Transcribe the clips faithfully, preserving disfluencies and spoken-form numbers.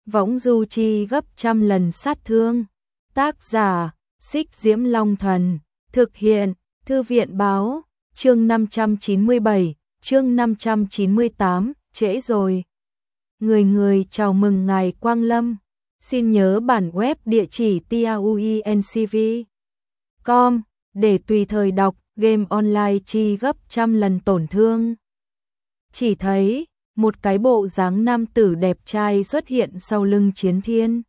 võng du chi gấp trăm lần sát thương. Tác giả, Xích Diễm Long Thần. Thực hiện, Thư viện Báo. Chương năm trăm chín mươi bảy, chương năm trăm chín mươi tám, trễ rồi. Người người chào mừng ngài Quang Lâm. Xin nhớ bản web địa chỉ tauencv chấm com để tùy thời đọc game online chi gấp trăm lần tổn thương. Chỉ thấy một cái bộ dáng nam tử đẹp trai xuất hiện sau lưng Chiến Thiên.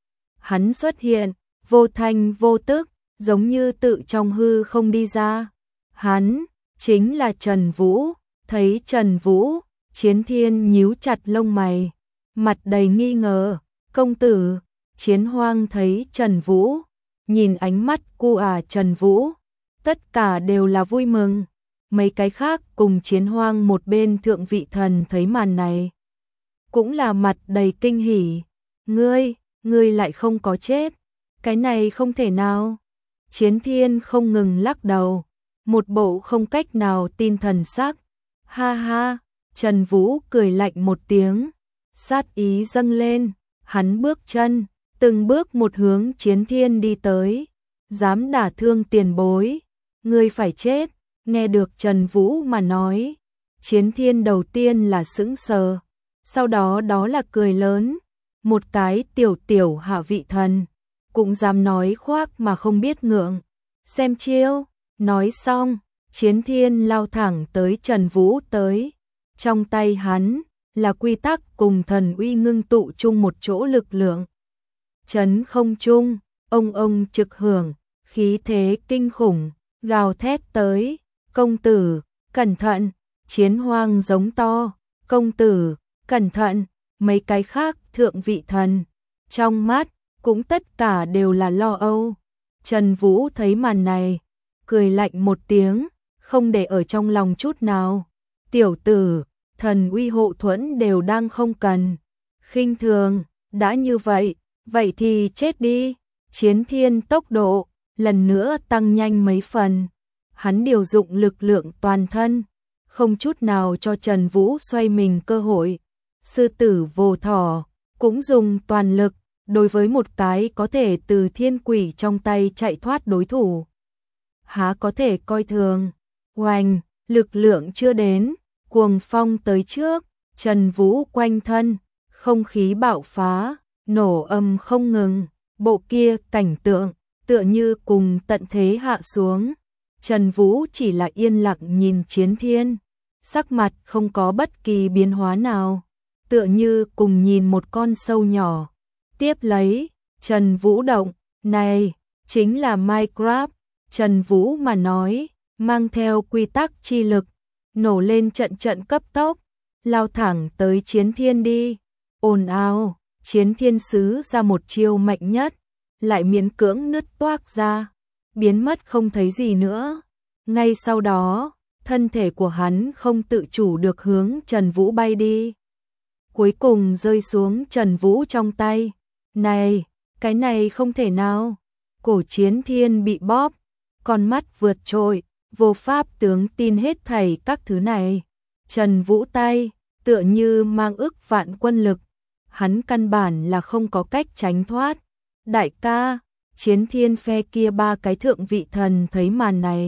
Hắn xuất hiện, vô thanh vô tức, giống như tự trong hư không đi ra. Hắn chính là Trần Vũ. Thấy Trần Vũ, Chiến Thiên nhíu chặt lông mày, mặt đầy nghi ngờ. Công tử. Chiến Hoang thấy Trần Vũ, nhìn ánh mắt cu à Trần Vũ, tất cả đều là vui mừng. Mấy cái khác cùng Chiến Hoang một bên thượng vị thần thấy màn này, cũng là mặt đầy kinh hỉ. Ngươi, ngươi lại không có chết, cái này không thể nào. Chiến Thiên không ngừng lắc đầu, một bộ không cách nào tin thần sắc. Ha ha, Trần Vũ cười lạnh một tiếng, sát ý dâng lên, hắn bước chân, từng bước một hướng Chiến Thiên đi tới. Dám đả thương tiền bối, ngươi phải chết. Nghe được Trần Vũ mà nói, Chiến Thiên đầu tiên là sững sờ, sau đó đó là cười lớn. Một cái tiểu tiểu hạ vị thần, cũng dám nói khoác mà không biết ngượng. Xem chiêu. Nói xong, Chiến Thiên lao thẳng tới Trần Vũ tới. Trong tay hắn là quy tắc cùng thần uy ngưng tụ chung một chỗ lực lượng. Chấn không trung, ông ông trực hưởng, khí thế kinh khủng, gào thét tới. Công tử, cẩn thận. Chiến Hoang giống to. Công tử, cẩn thận. Mấy cái khác thượng vị thần, trong mắt cũng tất cả đều là lo âu. Trần Vũ thấy màn này, cười lạnh một tiếng, không để ở trong lòng chút nào. Tiểu tử, thần uy hộ thuẫn đều đang không cần. Khinh thường, đã như vậy, vậy thì chết đi. Chiến Thiên tốc độ lần nữa tăng nhanh mấy phần. Hắn điều dụng lực lượng toàn thân, không chút nào cho Trần Vũ xoay mình cơ hội. Sư tử vô thỏ cũng dùng toàn lực đối với một cái có thể từ thiên quỷ trong tay chạy thoát đối thủ. Há có thể coi thường. Oanh, lực lượng chưa đến, cuồng phong tới trước, Trần Vũ quanh thân, không khí bạo phá, nổ âm không ngừng. Bộ kia cảnh tượng tựa như cùng tận thế hạ xuống. Trần Vũ chỉ là yên lặng nhìn Chiến Thiên, sắc mặt không có bất kỳ biến hóa nào, tựa như cùng nhìn một con sâu nhỏ. Tiếp lấy, Trần Vũ động, này, chính là Minecraft. Trần Vũ mà nói, mang theo quy tắc chi lực, nổ lên trận trận cấp tốc, lao thẳng tới Chiến Thiên đi. Ồn ào, Chiến Thiên sứ ra một chiêu mạnh nhất, lại miễn cưỡng nứt toác ra, biến mất không thấy gì nữa. Ngay sau đó, thân thể của hắn không tự chủ được hướng Trần Vũ bay đi, cuối cùng rơi xuống Trần Vũ trong tay. Này, cái này không thể nào. Cổ Chiến Thiên bị bóp, con mắt vượt trội, vô pháp tướng tin hết thảy các thứ này. Trần Vũ tay, tựa như mang ức vạn quân lực, hắn căn bản là không có cách tránh thoát. Đại ca, Chiến Thiên phe kia ba cái thượng vị thần thấy màn này,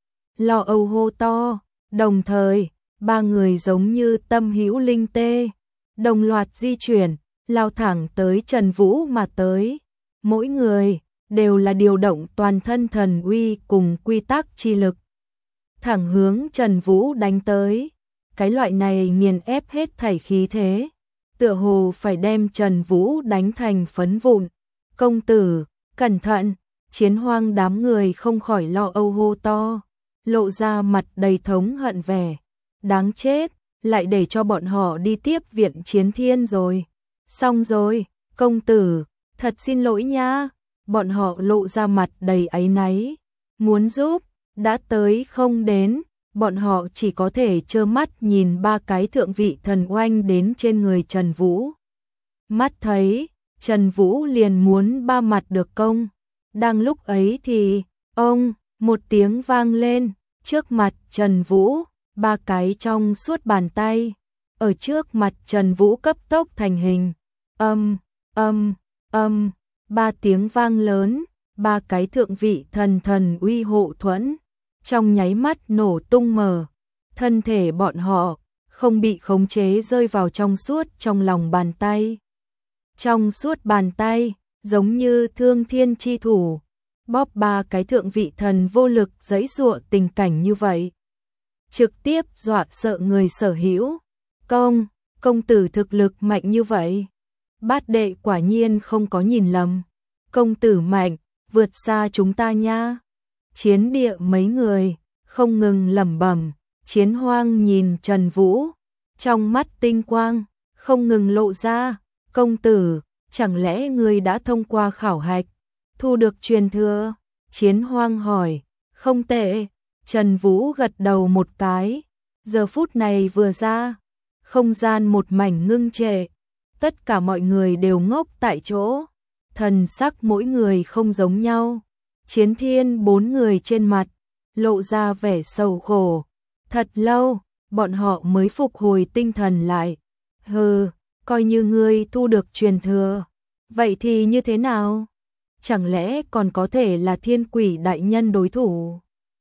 lo âu hô to, đồng thời, ba người giống như tâm hữu linh tê, đồng loạt di chuyển, lao thẳng tới Trần Vũ mà tới. Mỗi người đều là điều động toàn thân thần uy cùng quy tắc chi lực, thẳng hướng Trần Vũ đánh tới. Cái loại này nghiền ép hết thảy khí thế, tựa hồ phải đem Trần Vũ đánh thành phấn vụn. Công tử, cẩn thận. Chiến Hoang đám người không khỏi lo âu hô to, lộ ra mặt đầy thống hận vẻ. Đáng chết, lại để cho bọn họ đi tiếp viện Chiến Thiên rồi. Xong rồi, công tử, thật xin lỗi nha. Bọn họ lộ ra mặt đầy áy náy, muốn giúp, đã tới không đến. Bọn họ chỉ có thể trơ mắt nhìn ba cái thượng vị thần oanh đến trên người Trần Vũ. Mắt thấy, Trần Vũ liền muốn ba mặt được công. Đang lúc ấy thì, ông, một tiếng vang lên, trước mặt Trần Vũ, ba cái trong suốt bàn tay, ở trước mặt Trần Vũ cấp tốc thành hình. Âm, Âm, âm, ba tiếng vang lớn, ba cái thượng vị thần thần uy hộ thuẫn, trong nháy mắt nổ tung mở, thân thể bọn họ không bị khống chế rơi vào trong suốt trong lòng bàn tay. Trong suốt bàn tay, giống như thương thiên chi thủ, bóp ba cái thượng vị thần vô lực giãy giụa tình cảnh như vậy. Trực tiếp dọa sợ người sở hữu. Công, công tử thực lực mạnh như vậy. Bát đệ quả nhiên không có nhìn lầm. Công tử mạnh, vượt xa chúng ta nha. Chiến địa mấy người, không ngừng lẩm bẩm. Chiến Hoang nhìn Trần Vũ, trong mắt tinh quang, không ngừng lộ ra. Công tử, chẳng lẽ ngươi đã thông qua khảo hạch, thu được truyền thừa? Chiến Hoang hỏi. Không tệ. Trần Vũ gật đầu một cái. Giờ phút này vừa ra, không gian một mảnh ngưng trệ. Tất cả mọi người đều ngốc tại chỗ. Thần sắc mỗi người không giống nhau. Chiến Thiên bốn người trên mặt lộ ra vẻ sầu khổ. Thật lâu, bọn họ mới phục hồi tinh thần lại. Hừ, coi như ngươi thu được truyền thừa, vậy thì như thế nào? Chẳng lẽ còn có thể là Thiên Quỷ đại nhân đối thủ?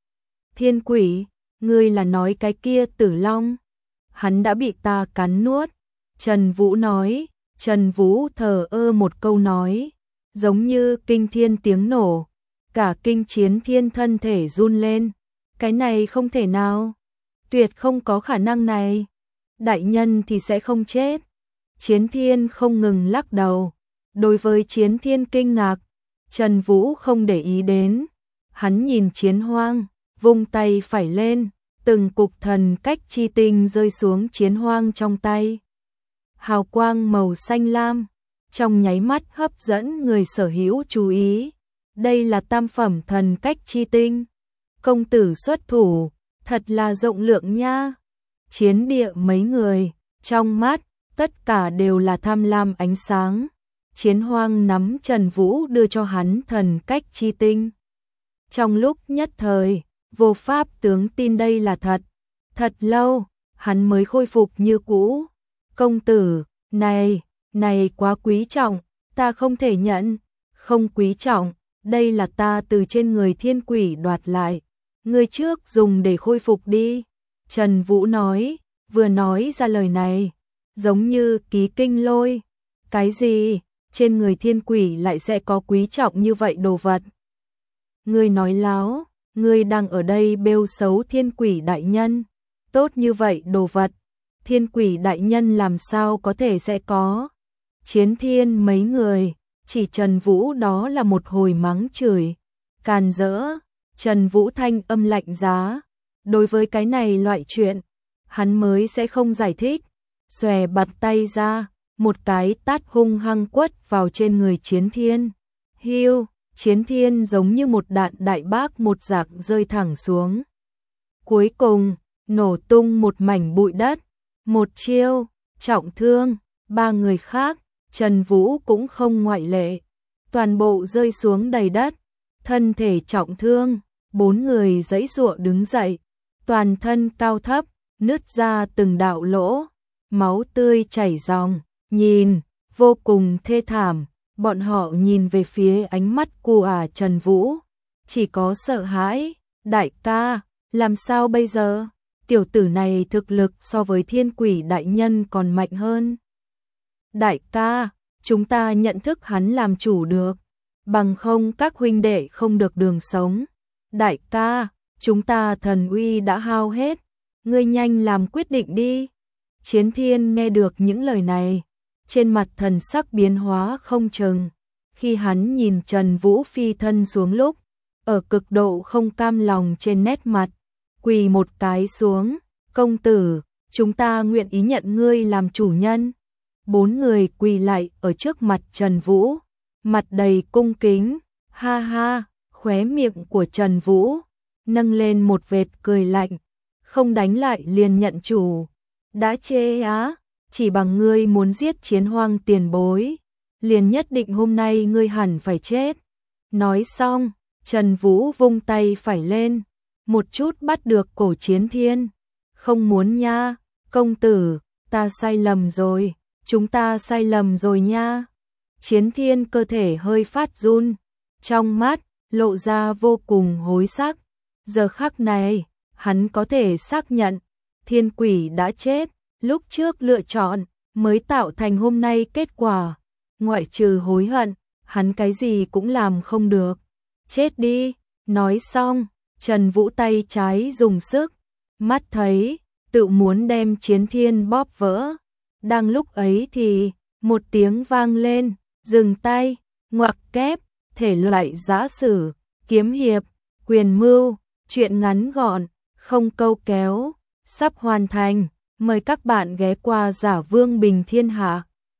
Thiên Quỷ, ngươi là nói cái kia Tử Long? Hắn đã bị ta cắn nuốt. Trần Vũ nói. Trần Vũ thờ ơ một câu nói, giống như kinh thiên tiếng nổ, cả kinh Chiến Thiên thân thể run lên. Cái này không thể nào, tuyệt không có khả năng này. Đại nhân thì sẽ không chết. Chiến Thiên không ngừng lắc đầu. Đối với Chiến Thiên kinh ngạc, Trần Vũ không để ý đến. Hắn nhìn Chiến Hoang, vung tay phải lên, từng cục thần cách chi tinh rơi xuống Chiến Hoang trong tay. Hào quang màu xanh lam, trong nháy mắt hấp dẫn người sở hữu chú ý. Đây là tam phẩm thần cách chi tinh. Công tử xuất thủ, thật là rộng lượng nha. Chiến địa mấy người, trong mắt, tất cả đều là tham lam ánh sáng. Chiến Hoang nắm Trần Vũ đưa cho hắn thần cách chi tinh. Trong lúc nhất thời, vô pháp tướng tin đây là thật. Thật lâu, hắn mới khôi phục như cũ. Công tử, này, này quá quý trọng, ta không thể nhận. Không quý trọng, đây là ta từ trên người Thiên Quỷ đoạt lại. Ngươi trước dùng để khôi phục đi. Trần Vũ nói, vừa nói ra lời này, giống như ký kinh lôi. Cái gì? Trên người Thiên Quỷ lại sẽ có quý trọng như vậy đồ vật? Ngươi nói láo, ngươi đang ở đây bêu xấu Thiên Quỷ đại nhân. Tốt như vậy đồ vật, Thiên Quỷ đại nhân làm sao có thể sẽ có? Chiến Thiên mấy người, chỉ Trần Vũ đó là một hồi mắng chửi. Càn rỡ, Trần Vũ thanh âm lạnh giá. Đối với cái này loại chuyện, hắn mới sẽ không giải thích. Xòe bật tay ra, một cái tát hung hăng quất vào trên người Chiến Thiên. Hiu, Chiến Thiên giống như một đạn đại bác một giặc rơi thẳng xuống. Cuối cùng, nổ tung một mảnh bụi đất. Một chiêu, trọng thương. Ba người khác, Trần Vũ cũng không ngoại lệ. Toàn bộ rơi xuống đầy đất. Thân thể trọng thương, bốn người giãy giụa đứng dậy. Toàn thân cao thấp, nứt ra từng đạo lỗ. Máu tươi chảy ròng, nhìn, vô cùng thê thảm. Bọn họ nhìn về phía ánh mắt của Trần Vũ, chỉ có sợ hãi. Đại ca, làm sao bây giờ? Tiểu tử này thực lực so với Thiên Quỷ đại nhân còn mạnh hơn. Đại ca, chúng ta nhận thức hắn làm chủ được, bằng không các huynh đệ không được đường sống. Đại ca, chúng ta thần uy đã hao hết, ngươi nhanh làm quyết định đi. Chiến Thiên nghe được những lời này, trên mặt thần sắc biến hóa không chừng. Khi hắn nhìn Trần Vũ phi thân xuống lúc, ở cực độ không cam lòng trên nét mặt, quỳ một cái xuống. Công tử, chúng ta nguyện ý nhận ngươi làm chủ nhân. Bốn người quỳ lại ở trước mặt Trần Vũ, mặt đầy cung kính. Ha ha, khóe miệng của Trần Vũ nâng lên một vệt cười lạnh. Không đánh lại liền nhận chủ. Đã chê á, chỉ bằng ngươi muốn giết Chiến Hoang tiền bối, liền nhất định hôm nay ngươi hẳn phải chết. Nói xong, Trần Vũ vung tay phải lên, một chút bắt được cổ Chiến Thiên. Không muốn nha, công tử, ta sai lầm rồi, chúng ta sai lầm rồi nha. Chiến Thiên cơ thể hơi phát run, trong mắt lộ ra vô cùng hối sắc. Giờ khắc này, hắn có thể xác nhận, Thiên Quỷ đã chết, lúc trước lựa chọn mới tạo thành hôm nay kết quả, ngoại trừ hối hận, hắn cái gì cũng làm không được. Chết đi, nói xong, Trần Vũ tay trái dùng sức, mắt thấy, tự muốn đem Chiến Thiên bóp vỡ. Đang lúc ấy thì, một tiếng vang lên, dừng tay, ngoặc kép, thể loại giã sử, kiếm hiệp, quyền mưu, truyện ngắn gọn, không câu kéo, sắp hoàn thành. Mời các bạn ghé qua Giả Vương Bình Thiên Hạ.